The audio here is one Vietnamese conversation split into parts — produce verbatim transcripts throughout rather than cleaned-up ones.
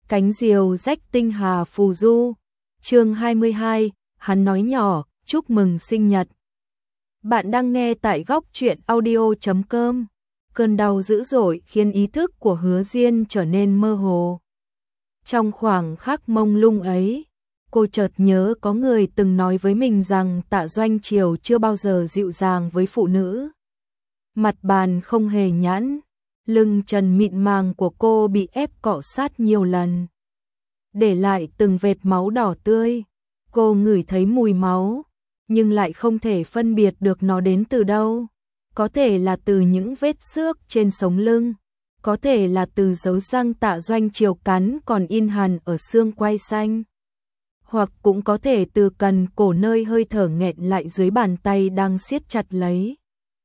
Cánh diều rách tinh hà phù du. Chương hai mươi hai, hắn nói nhỏ, chúc mừng sinh nhật. Bạn đang nghe tại góc truyện audio chấm com. Cơn đau dữ dội khiến ý thức của Hứa Diên trở nên mơ hồ. Trong khoảng khắc mông lung ấy, cô chợt nhớ có người từng nói với mình rằng Tạ Doanh Triều chưa bao giờ dịu dàng với phụ nữ. Mặt bàn không hề nhẵn, lưng trần mịn màng của cô bị ép cọ sát nhiều lần, để lại từng vệt máu đỏ tươi. Cô ngửi thấy mùi máu, nhưng lại không thể phân biệt được nó đến từ đâu. Có thể là từ những vết xước trên sống lưng, có thể là từ dấu răng Tạ Doanh Triều cắn còn in hằn ở xương quai xanh, hoặc cũng có thể từ cần cổ nơi hơi thở nghẹn lại dưới bàn tay đang siết chặt lấy.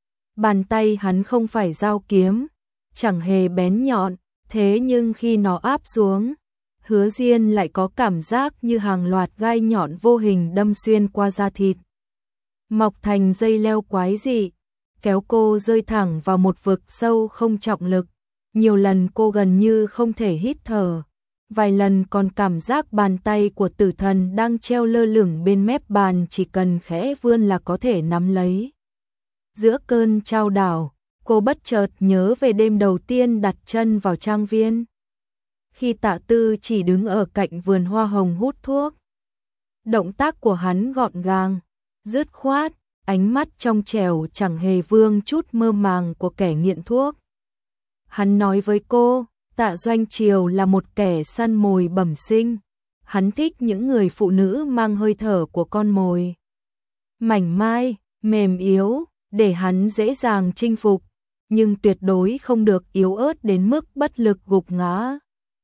Bàn tay hắn không phải dao kiếm, chẳng hề bén nhọn, thế nhưng khi nó áp xuống, Hứa Diên lại có cảm giác như hàng loạt gai nhọn vô hình đâm xuyên qua da thịt, mọc thành dây leo quái dị, kéo cô rơi thẳng vào một vực sâu không trọng lực. Nhiều lần cô gần như không thể hít thở, vài lần còn cảm giác bàn tay của tử thần đang treo lơ lửng bên mép bàn, chỉ cần khẽ vươn là có thể nắm lấy. Giữa cơn chao đảo, cô bất chợt nhớ về đêm đầu tiên đặt chân vào trang viên. Khi Tạ Tư chỉ đứng ở cạnh vườn hoa hồng hút thuốc, động tác của hắn gọn gàng, dứt khoát, ánh mắt trong trẻo chẳng hề vương chút mơ màng của kẻ nghiện thuốc. Hắn nói với cô, Tạ Doanh Triều là một kẻ săn mồi bẩm sinh. Hắn thích những người phụ nữ mang hơi thở của con mồi, mảnh mai, mềm yếu, để hắn dễ dàng chinh phục, nhưng tuyệt đối không được yếu ớt đến mức bất lực gục ngã,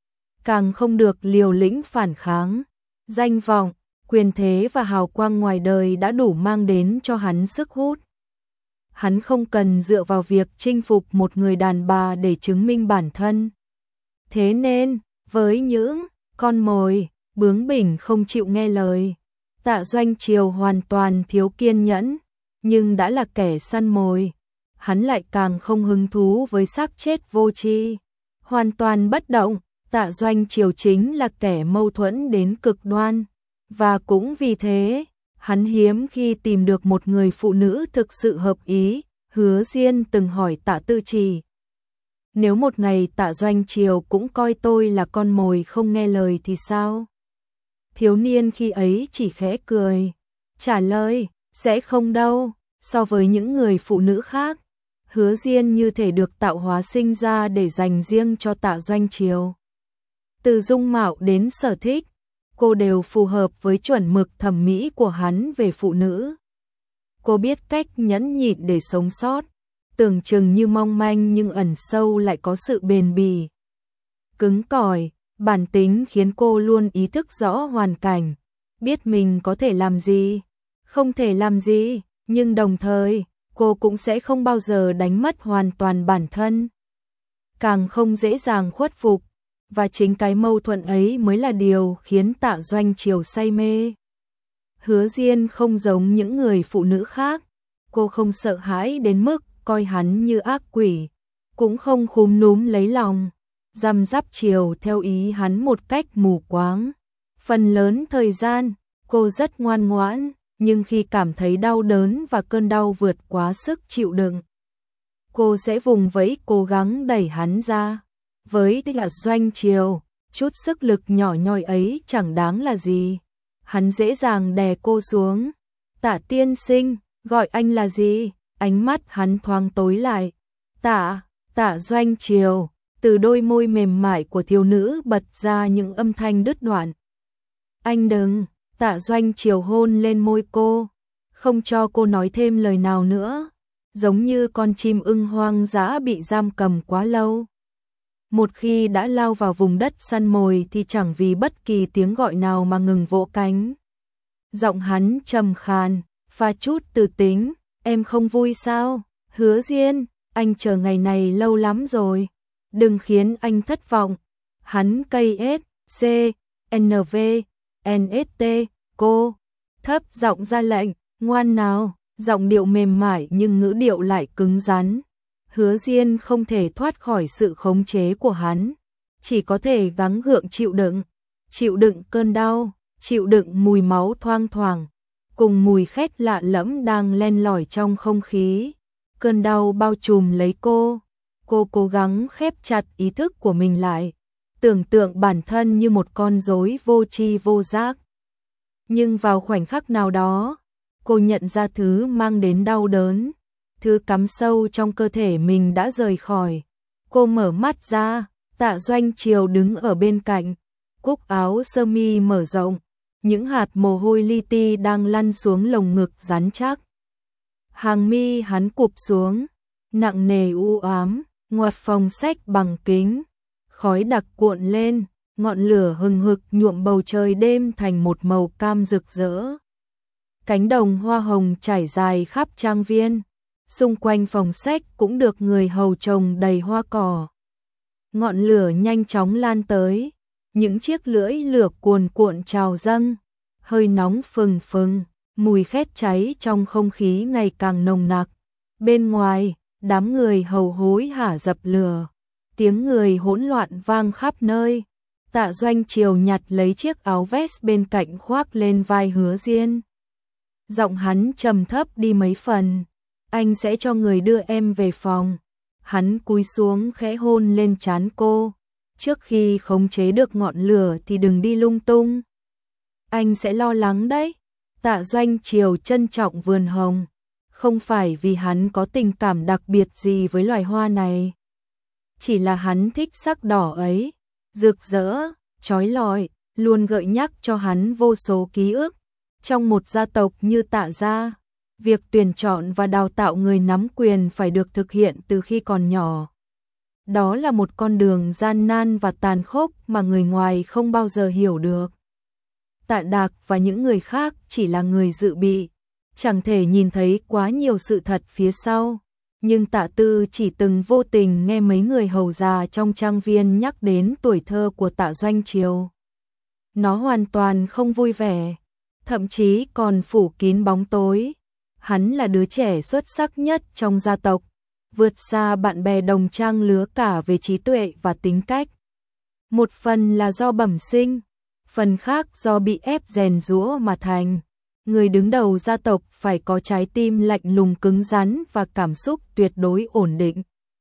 càng không được liều lĩnh phản kháng. Danh vọng, quyền thế và hào quang ngoài đời đã đủ mang đến cho hắn sức hút. Hắn không cần dựa vào việc chinh phục một người đàn bà để chứng minh bản thân. Thế nên, với những con mồi bướng bỉnh không chịu nghe lời, Tạ Doanh Triều hoàn toàn thiếu kiên nhẫn. Nhưng đã là kẻ săn mồi, hắn lại càng không hứng thú với xác chết vô tri. Hoàn toàn bất động, Tạ Doanh Triều chính là kẻ mâu thuẫn đến cực đoan. Và cũng vì thế, hắn hiếm khi tìm được một người phụ nữ thực sự hợp ý. Hứa Diên từng hỏi Tạ Tư Trì, nếu một ngày Tạ Doanh Triều cũng coi tôi là con mồi không nghe lời thì sao? Thiếu niên khi ấy chỉ khẽ cười, trả lời, sẽ không đâu. So với những người phụ nữ khác, Hứa Diên như thể được tạo hóa sinh ra để dành riêng cho Tạ Doanh Triều. Từ dung mạo đến sở thích, cô đều phù hợp với chuẩn mực thẩm mỹ của hắn về phụ nữ. Cô biết cách nhẫn nhịn để sống sót, tưởng chừng như mong manh nhưng ẩn sâu lại có sự bền bỉ, cứng cỏi. Bản tính khiến cô luôn ý thức rõ hoàn cảnh, biết mình có thể làm gì, không thể làm gì, nhưng đồng thời, cô cũng sẽ không bao giờ đánh mất hoàn toàn bản thân, càng không dễ dàng khuất phục. Và chính cái mâu thuẫn ấy mới là điều khiến Tạ Doanh Triều say mê. Hứa Diên không giống những người phụ nữ khác, cô không sợ hãi đến mức coi hắn như ác quỷ, cũng không khúm núm lấy lòng, răm rắp chiều theo ý hắn một cách mù quáng. Phần lớn thời gian, cô rất ngoan ngoãn, nhưng khi cảm thấy đau đớn và cơn đau vượt quá sức chịu đựng, cô sẽ vùng vẫy cố gắng đẩy hắn ra. Với Tạ Doanh Triều, chút sức lực nhỏ nhoi ấy chẳng đáng là gì. Hắn dễ dàng đè cô xuống. Tạ tiên sinh, gọi anh là gì? Ánh mắt hắn thoáng tối lại. Tạ, Tạ Doanh Triều, từ đôi môi mềm mại của thiếu nữ bật ra những âm thanh đứt đoạn. Anh đừng. Tạ Doanh Triều hôn lên môi cô, không cho cô nói thêm lời nào nữa, giống như con chim ưng hoang dã bị giam cầm quá lâu. Một khi đã lao vào vùng đất săn mồi thì chẳng vì bất kỳ tiếng gọi nào mà ngừng vỗ cánh. Giọng hắn trầm khàn, pha chút từ tính, em không vui sao? Hứa Diên, anh chờ ngày này lâu lắm rồi, đừng khiến anh thất vọng. Hắn cây S, C, N V, N S T, cô, thấp giọng ra lệnh, ngoan nào, giọng điệu mềm mại nhưng ngữ điệu lại cứng rắn. Hứa Diên không thể thoát khỏi sự khống chế của hắn, chỉ có thể gắng gượng chịu đựng, chịu đựng cơn đau, chịu đựng mùi máu thoang thoảng, cùng mùi khét lạ lẫm đang len lỏi trong không khí. Cơn đau bao trùm lấy cô, cô cố gắng khép chặt ý thức của mình lại, tưởng tượng bản thân như một con rối vô tri vô giác. Nhưng vào khoảnh khắc nào đó, cô nhận ra thứ mang đến đau đớn, thứ cắm sâu trong cơ thể mình đã rời khỏi. Cô mở mắt ra, Tạ Doanh Triều đứng ở bên cạnh, cúc áo sơ mi mở rộng, những hạt mồ hôi li ti đang lăn xuống lồng ngực rắn chắc. Hàng mi hắn cụp xuống, nặng nề u ám, ngoặt phòng sách bằng kính, khói đặc cuộn lên, ngọn lửa hừng hực nhuộm bầu trời đêm thành một màu cam rực rỡ. Cánh đồng hoa hồng trải dài khắp trang viên, xung quanh phòng sách cũng được người hầu trồng đầy hoa cỏ. Ngọn lửa nhanh chóng lan tới, những chiếc lưỡi lửa cuồn cuộn trào dâng, hơi nóng phừng phừng, mùi khét cháy trong không khí ngày càng nồng nặc. Bên ngoài, đám người hầu hối hả dập lửa, tiếng người hỗn loạn vang khắp nơi. Tạ Doanh Triều nhặt lấy chiếc áo vest bên cạnh khoác lên vai Hứa Diên. Giọng hắn trầm thấp đi mấy phần, anh sẽ cho người đưa em về phòng. Hắn cúi xuống khẽ hôn lên trán cô, trước khi khống chế được ngọn lửa thì đừng đi lung tung. Anh sẽ lo lắng đấy. Tạ Doanh Triều trân trọng vườn hồng, không phải vì hắn có tình cảm đặc biệt gì với loài hoa này. Chỉ là hắn thích sắc đỏ ấy, rực rỡ, chói lọi, luôn gợi nhắc cho hắn vô số ký ức. Trong một gia tộc như Tạ gia, việc tuyển chọn và đào tạo người nắm quyền phải được thực hiện từ khi còn nhỏ. Đó là một con đường gian nan và tàn khốc mà người ngoài không bao giờ hiểu được. Tạ Đạc và những người khác chỉ là người dự bị, chẳng thể nhìn thấy quá nhiều sự thật phía sau. Nhưng Tạ Tư chỉ từng vô tình nghe mấy người hầu già trong trang viên nhắc đến tuổi thơ của Tạ Doanh Triều. Nó hoàn toàn không vui vẻ, thậm chí còn phủ kín bóng tối. Hắn là đứa trẻ xuất sắc nhất trong gia tộc, vượt xa bạn bè đồng trang lứa cả về trí tuệ và tính cách. Một phần là do bẩm sinh, phần khác do bị ép rèn giũa mà thành. Người đứng đầu gia tộc phải có trái tim lạnh lùng cứng rắn và cảm xúc tuyệt đối ổn định.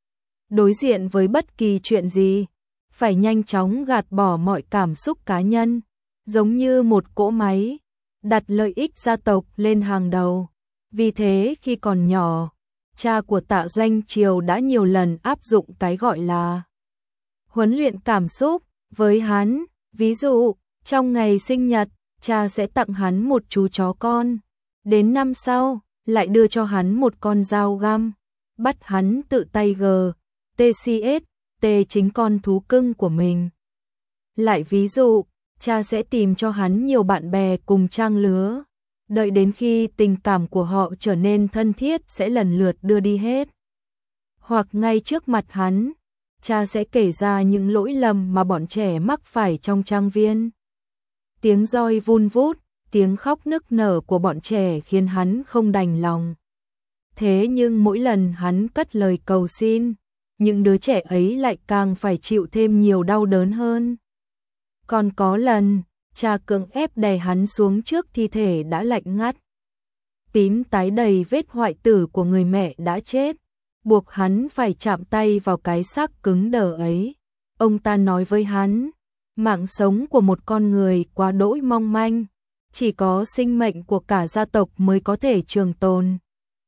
Đối diện với bất kỳ chuyện gì, phải nhanh chóng gạt bỏ mọi cảm xúc cá nhân, giống như một cỗ máy, đặt lợi ích gia tộc lên hàng đầu. Vì thế khi còn nhỏ, cha của Tạ Doanh Triều đã nhiều lần áp dụng cái gọi là huấn luyện cảm xúc với hắn. Ví dụ, trong ngày sinh nhật, cha sẽ tặng hắn một chú chó con. Đến năm sau, lại đưa cho hắn một con dao găm, bắt hắn tự tay gờ, tê xê ét, tê chính con thú cưng của mình. Lại ví dụ, cha sẽ tìm cho hắn nhiều bạn bè cùng trang lứa. Đợi đến khi tình cảm của họ trở nên thân thiết sẽ lần lượt đưa đi hết. Hoặc ngay trước mặt hắn, cha sẽ kể ra những lỗi lầm mà bọn trẻ mắc phải trong trang viên. Tiếng roi vun vút, tiếng khóc nức nở của bọn trẻ khiến hắn không đành lòng. Thế nhưng mỗi lần hắn cất lời cầu xin, những đứa trẻ ấy lại càng phải chịu thêm nhiều đau đớn hơn. Còn có lần, cha cưỡng ép đè hắn xuống trước thi thể đã lạnh ngắt, tím tái đầy vết hoại tử của người mẹ đã chết, buộc hắn phải chạm tay vào cái xác cứng đờ ấy. Ông ta nói với hắn, mạng sống của một con người quá đỗi mong manh, chỉ có sinh mệnh của cả gia tộc mới có thể trường tồn.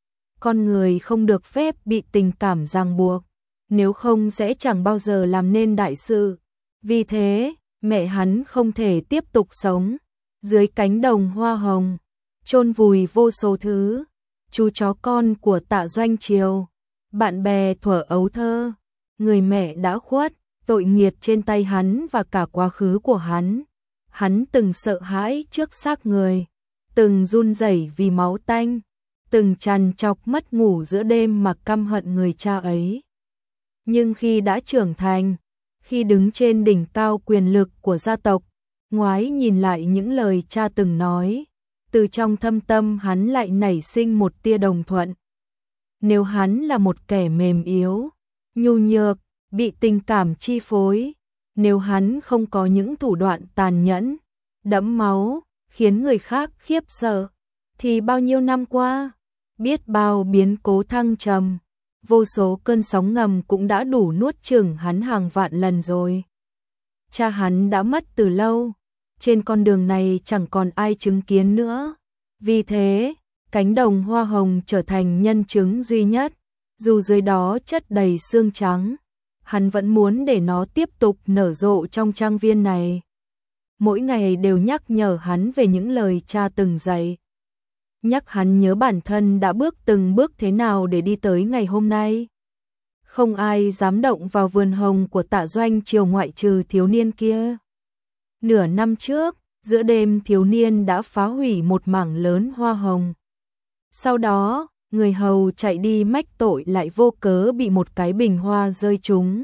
Con người không được phép bị tình cảm ràng buộc, nếu không sẽ chẳng bao giờ làm nên đại sự. Vì thế, mẹ hắn không thể tiếp tục sống. Dưới cánh đồng hoa hồng, chôn vùi vô số thứ, chú chó con của Tạ Doanh Triều, bạn bè thuở ấu thơ, người mẹ đã khuất, tội nghiệt trên tay hắn và cả quá khứ của hắn. Hắn từng sợ hãi trước xác người, từng run rẩy vì máu tanh, từng trằn trọc mất ngủ giữa đêm mà căm hận người cha ấy. Nhưng khi đã trưởng thành, khi đứng trên đỉnh cao quyền lực của gia tộc, ngoái nhìn lại những lời cha từng nói, từ trong thâm tâm hắn lại nảy sinh một tia đồng thuận. Nếu hắn là một kẻ mềm yếu, nhu nhược, bị tình cảm chi phối, Nếu hắn không có những thủ đoạn tàn nhẫn, đẫm máu, khiến người khác khiếp sợ, thì bao nhiêu năm qua, biết bao biến cố thăng trầm, vô số cơn sóng ngầm cũng đã đủ nuốt chửng hắn hàng vạn lần rồi. Cha hắn đã mất từ lâu, trên con đường này chẳng còn ai chứng kiến nữa. Vì thế, cánh đồng hoa hồng trở thành nhân chứng duy nhất, dù dưới đó chất đầy xương trắng, hắn vẫn muốn để nó tiếp tục nở rộ trong trang viên này. Mỗi ngày đều nhắc nhở hắn về những lời cha từng dạy. Nhắc hắn nhớ bản thân đã bước từng bước thế nào để đi tới ngày hôm nay. Không ai dám động vào vườn hồng của Tạ Doanh Triều ngoại trừ thiếu niên kia. Nửa năm trước, giữa đêm thiếu niên đã phá hủy một mảng lớn hoa hồng. Sau đó, người hầu chạy đi mách tội lại vô cớ bị một cái bình hoa rơi trúng.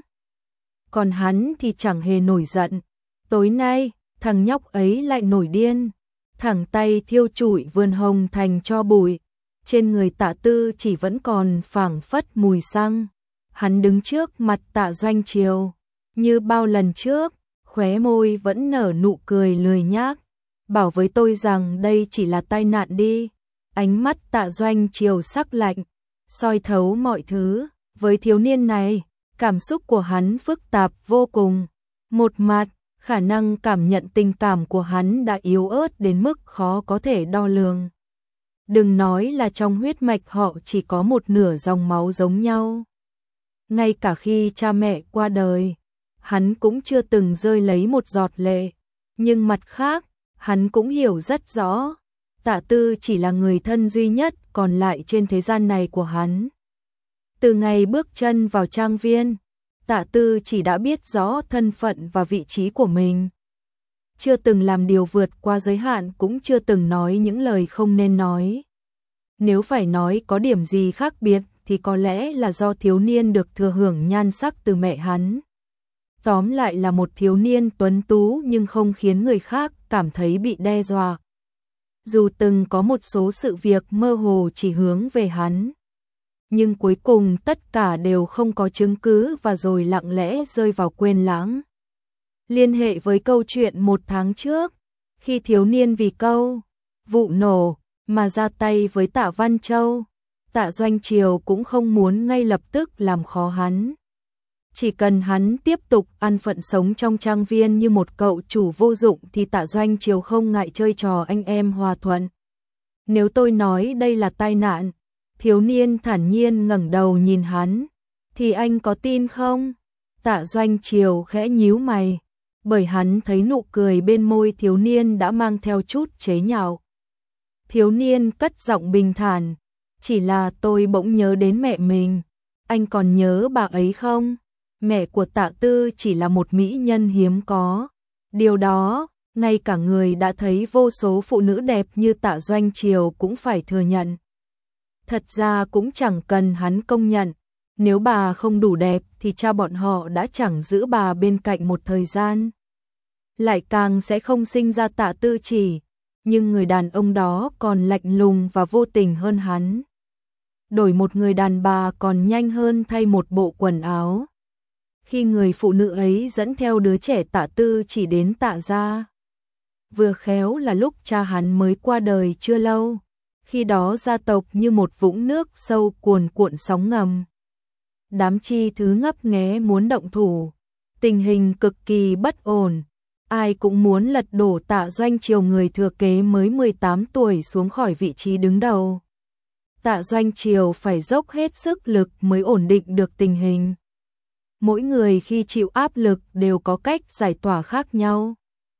Còn hắn thì chẳng hề nổi giận. Tối nay, thằng nhóc ấy lại nổi điên, thẳng tay thiêu trụi vườn hồng thành tro bụi. Trên người Tạ Tư chỉ vẫn còn phảng phất mùi xăng. Hắn đứng trước mặt Tạ Doanh Triều, như bao lần trước, khóe môi vẫn nở nụ cười lười nhác. Bảo với tôi rằng đây chỉ là tai nạn đi. Ánh mắt Tạ Doanh Triều sắc lạnh, soi thấu mọi thứ. Với thiếu niên này, cảm xúc của hắn phức tạp vô cùng. Một mặt, khả năng cảm nhận tình cảm của hắn đã yếu ớt đến mức khó có thể đo lường. Đừng nói là trong huyết mạch họ chỉ có một nửa dòng máu giống nhau. Ngay cả khi cha mẹ qua đời, hắn cũng chưa từng rơi lấy một giọt lệ. Nhưng mặt khác, hắn cũng hiểu rất rõ, Tạ Tư chỉ là người thân duy nhất còn lại trên thế gian này của hắn. Từ ngày bước chân vào trang viên, Tạ Tư chỉ đã biết rõ thân phận và vị trí của mình. Chưa từng làm điều vượt qua giới hạn, cũng chưa từng nói những lời không nên nói. Nếu phải nói có điểm gì khác biệt thì có lẽ là do thiếu niên được thừa hưởng nhan sắc từ mẹ hắn. Tóm lại là một thiếu niên tuấn tú nhưng không khiến người khác cảm thấy bị đe dọa. Dù từng có một số sự việc mơ hồ chỉ hướng về hắn, nhưng cuối cùng tất cả đều không có chứng cứ và rồi lặng lẽ rơi vào quên lãng. Liên hệ với câu chuyện một tháng trước, khi thiếu niên vì câu vụ nổ mà ra tay với Tạ Văn Châu, Tạ Doanh Triều cũng không muốn ngay lập tức làm khó hắn. Chỉ cần hắn tiếp tục ăn phận sống trong trang viên như một cậu chủ vô dụng thì Tạ Doanh Triều không ngại chơi trò anh em hòa thuận. Nếu tôi nói đây là tai nạn, thiếu niên thản nhiên ngẩng đầu nhìn hắn, thì anh có tin không? Tạ Doanh Triều khẽ nhíu mày, bởi hắn thấy nụ cười bên môi thiếu niên đã mang theo chút chế nhạo. Thiếu niên cất giọng bình thản, chỉ là tôi bỗng nhớ đến mẹ mình, anh còn nhớ bà ấy không? Mẹ của Tạ Tư chỉ là một mỹ nhân hiếm có. Điều đó, ngay cả người đã thấy vô số phụ nữ đẹp như Tạ Doanh Triều cũng phải thừa nhận. Thật ra cũng chẳng cần hắn công nhận, nếu bà không đủ đẹp thì cha bọn họ đã chẳng giữ bà bên cạnh một thời gian. Lại càng sẽ không sinh ra Tạ Tư Chỉ, nhưng người đàn ông đó còn lạnh lùng và vô tình hơn hắn. Đổi một người đàn bà còn nhanh hơn thay một bộ quần áo. Khi người phụ nữ ấy dẫn theo đứa trẻ Tạ Tư Chỉ đến Tạ gia, vừa khéo là lúc cha hắn mới qua đời chưa lâu. Khi đó gia tộc như một vũng nước sâu cuồn cuộn sóng ngầm. Đám chi thứ ngấp nghé muốn động thủ, tình hình cực kỳ bất ổn. Ai cũng muốn lật đổ Tạ Doanh Triều, người thừa kế mới mười tám tuổi, xuống khỏi vị trí đứng đầu. Tạ Doanh Triều phải dốc hết sức lực mới ổn định được tình hình. Mỗi người khi chịu áp lực đều có cách giải tỏa khác nhau.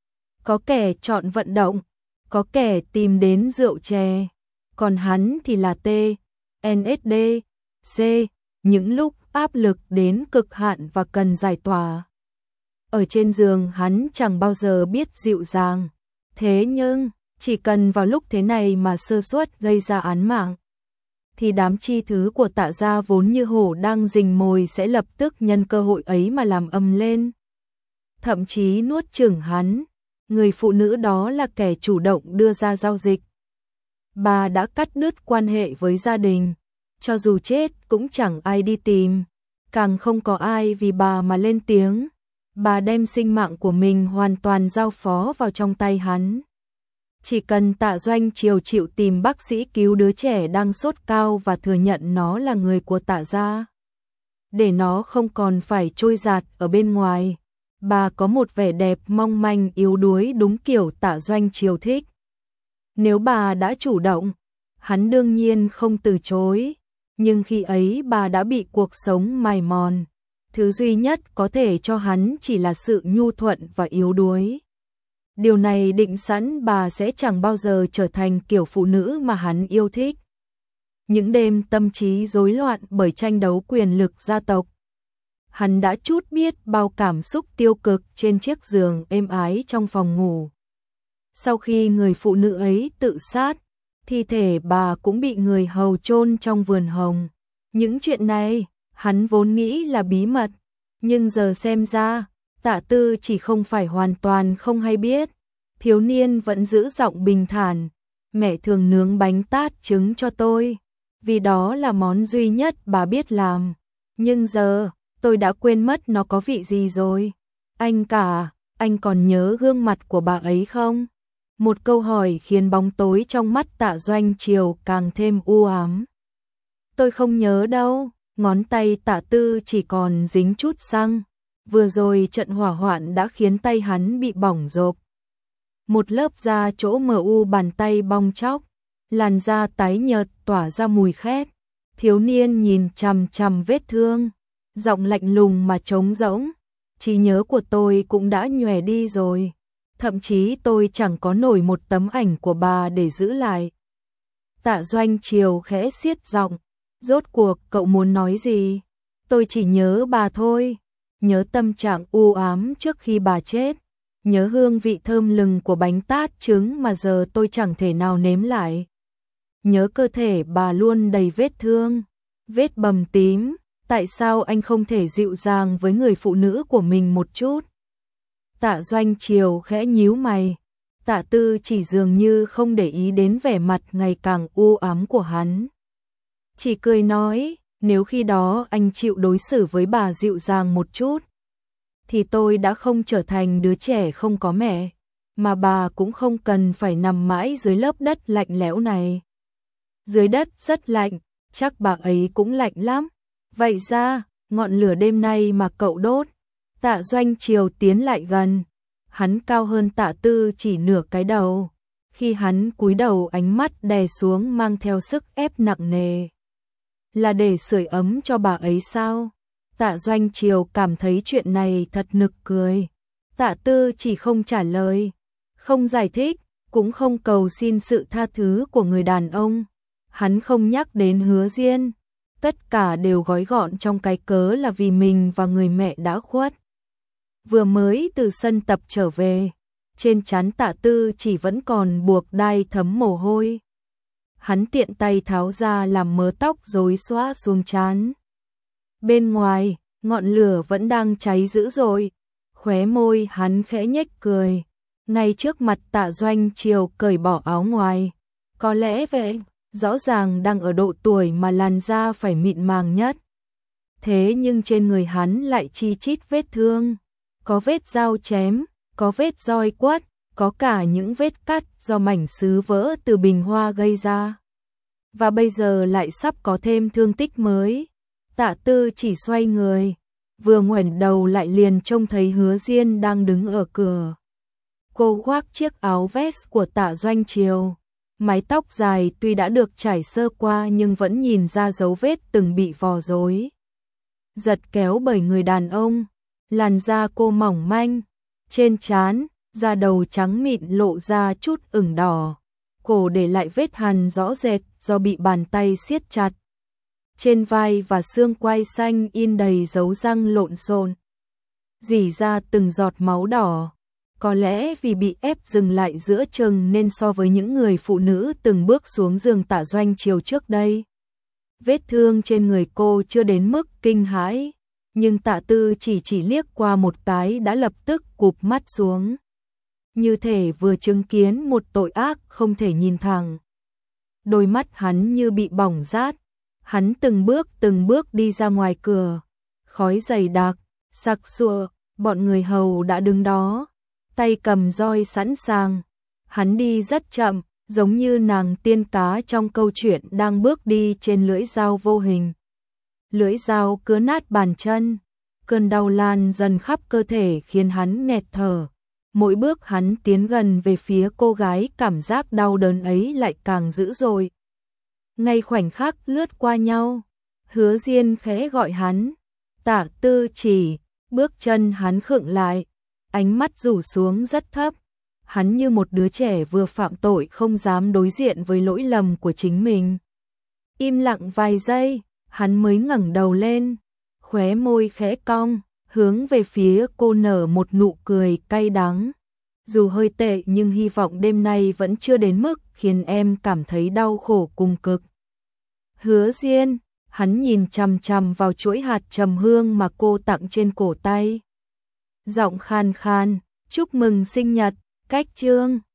Có kẻ chọn vận động, có kẻ tìm đến rượu chè, còn hắn thì là T, en ét đê, C, những lúc áp lực đến cực hạn và cần giải tỏa. Ở trên giường hắn chẳng bao giờ biết dịu dàng, thế nhưng chỉ cần vào lúc thế này mà sơ suất gây ra án mạng, thì đám chi thứ của Tạ gia vốn như hổ đang rình mồi sẽ lập tức nhân cơ hội ấy mà làm ầm lên. Thậm chí nuốt chửng hắn, người phụ nữ đó là kẻ chủ động đưa ra giao dịch. Bà đã cắt đứt quan hệ với gia đình, cho dù chết cũng chẳng ai đi tìm, càng không có ai vì bà mà lên tiếng. bà đem sinh mạng của mình hoàn toàn giao phó vào trong tay hắn. Chỉ cần Tạ Doanh Triều chịu tìm bác sĩ cứu đứa trẻ đang sốt cao và thừa nhận nó là người của Tạ gia, để nó không còn phải trôi dạt ở bên ngoài. Bà có một vẻ đẹp mong manh yếu đuối đúng kiểu Tạ Doanh Triều thích. Nếu bà đã chủ động, hắn đương nhiên không từ chối, nhưng khi ấy bà đã bị cuộc sống mài mòn. Thứ duy nhất có thể cho hắn chỉ là sự nhu thuận và yếu đuối. Điều này định sẵn bà sẽ chẳng bao giờ trở thành kiểu phụ nữ mà hắn yêu thích. Những đêm tâm trí rối loạn bởi tranh đấu quyền lực gia tộc, hắn đã trút biết bao cảm xúc tiêu cực trên chiếc giường êm ái trong phòng ngủ. Sau khi người phụ nữ ấy tự sát, thi thể bà cũng bị người hầu chôn trong vườn hồng. Những chuyện này, hắn vốn nghĩ là bí mật, nhưng giờ xem ra, Tạ Tư chỉ không phải hoàn toàn không hay biết. Thiếu niên vẫn giữ giọng bình thản, mẹ thường nướng bánh tát trứng cho tôi, vì đó là món duy nhất bà biết làm. Nhưng giờ, tôi đã quên mất nó có vị gì rồi. Anh cả, anh còn nhớ gương mặt của bà ấy không? Một câu hỏi khiến bóng tối trong mắt Tạ Doanh Triều càng thêm u ám. Tôi không nhớ đâu, ngón tay Tạ Tư chỉ còn dính chút xăng. Vừa rồi trận hỏa hoạn đã khiến tay hắn bị bỏng rộp. Một lớp da chỗ mờ u bàn tay bong tróc, làn da tái nhợt tỏa ra mùi khét. Thiếu niên nhìn chằm chằm vết thương, giọng lạnh lùng mà trống rỗng. Trí nhớ của tôi cũng đã nhòe đi rồi. Thậm chí tôi chẳng có nổi một tấm ảnh của bà để giữ lại. Tạ Doanh Triều khẽ siết giọng. Rốt cuộc cậu muốn nói gì? Tôi chỉ nhớ bà thôi. Nhớ tâm trạng u ám trước khi bà chết. Nhớ hương vị thơm lừng của bánh tát trứng mà giờ tôi chẳng thể nào nếm lại. Nhớ cơ thể bà luôn đầy vết thương, vết bầm tím. Tại sao anh không thể dịu dàng với người phụ nữ của mình một chút? Tạ Doanh Triều khẽ nhíu mày. Tạ Tư chỉ dường như không để ý đến vẻ mặt ngày càng u ám của hắn. Chỉ cười nói, nếu khi đó anh chịu đối xử với bà dịu dàng một chút, thì tôi đã không trở thành đứa trẻ không có mẹ, mà bà cũng không cần phải nằm mãi dưới lớp đất lạnh lẽo này. Dưới đất rất lạnh, chắc bà ấy cũng lạnh lắm. Vậy ra, ngọn lửa đêm nay mà cậu đốt. Tạ Doanh Triều tiến lại gần. Hắn cao hơn Tạ Tư chỉ nửa cái đầu. Khi hắn cúi đầu ánh mắt đè xuống mang theo sức ép nặng nề. Là để sưởi ấm cho bà ấy sao? Tạ Doanh Triều cảm thấy chuyện này thật nực cười. Tạ Tư chỉ không trả lời, không giải thích, cũng không cầu xin sự tha thứ của người đàn ông. Hắn không nhắc đến Hứa Diên. Tất cả đều gói gọn trong cái cớ là vì mình và người mẹ đã khuất. Vừa mới từ sân tập trở về, trên trán Tạ Tư chỉ vẫn còn buộc đai thấm mồ hôi. Hắn tiện tay tháo ra làm mớ tóc rối xõa xuống trán. Bên ngoài, ngọn lửa vẫn đang cháy dữ dội. Khóe môi hắn khẽ nhếch cười. Ngay trước mặt Tạ Doanh Triều cởi bỏ áo ngoài. Có lẽ vậy, rõ ràng đang ở độ tuổi mà làn da phải mịn màng nhất. Thế nhưng trên người hắn lại chi chít vết thương. Có vết dao chém, có vết roi quất, có cả những vết cắt do mảnh sứ vỡ từ bình hoa gây ra. Và bây giờ lại sắp có thêm thương tích mới. Tạ Tư chỉ xoay người, vừa ngoảnh đầu lại liền trông thấy Hứa Diên đang đứng ở cửa. Cô khoác chiếc áo vest của Tạ Doanh Triều. Mái tóc dài tuy đã được trải sơ qua nhưng vẫn nhìn ra dấu vết từng bị vò rối, giật kéo bởi người đàn ông. Làn da cô mỏng manh, trên trán, da đầu trắng mịn lộ ra chút ửng đỏ. Cổ để lại vết hằn rõ rệt do bị bàn tay siết chặt. Trên vai và xương quai xanh in đầy dấu răng lộn xộn, rỉ ra từng giọt máu đỏ. Có lẽ vì bị ép dừng lại giữa chừng nên so với những người phụ nữ từng bước xuống giường Tạ Doanh Triều trước đây, vết thương trên người cô chưa đến mức kinh hãi, nhưng Tạ Tư chỉ chỉ liếc qua một cái đã lập tức cụp mắt xuống. Như thể vừa chứng kiến một tội ác không thể nhìn thẳng. Đôi mắt hắn như bị bỏng rát, hắn từng bước từng bước đi ra ngoài cửa, khói dày đặc, sặc sụa, Bọn người hầu đã đứng đó, tay cầm roi sẵn sàng. Hắn đi rất chậm, giống như nàng tiên cá trong câu chuyện đang bước đi trên lưỡi dao vô hình. Lưỡi dao cứa nát bàn chân, cơn đau lan dần khắp cơ thể khiến hắn nghẹt thở. Mỗi bước hắn tiến gần về phía cô gái, cảm giác đau đớn ấy lại càng dữ dội. Ngay khoảnh khắc lướt qua nhau, Hứa Diên khẽ gọi hắn, Tạ Tư Chỉ, bước chân hắn khựng lại, ánh mắt rủ xuống rất thấp. Hắn như một đứa trẻ vừa phạm tội không dám đối diện với lỗi lầm của chính mình. Im lặng vài giây, hắn mới ngẩng đầu lên, khóe môi khẽ cong, hướng về phía cô nở một nụ cười cay đắng. Dù hơi tệ nhưng hy vọng đêm nay vẫn chưa đến mức khiến em cảm thấy đau khổ cùng cực. Hứa Diên, hắn nhìn chằm chằm vào chuỗi hạt trầm hương mà cô tặng trên cổ tay. Giọng khan khan, chúc mừng sinh nhật, Cách Chương.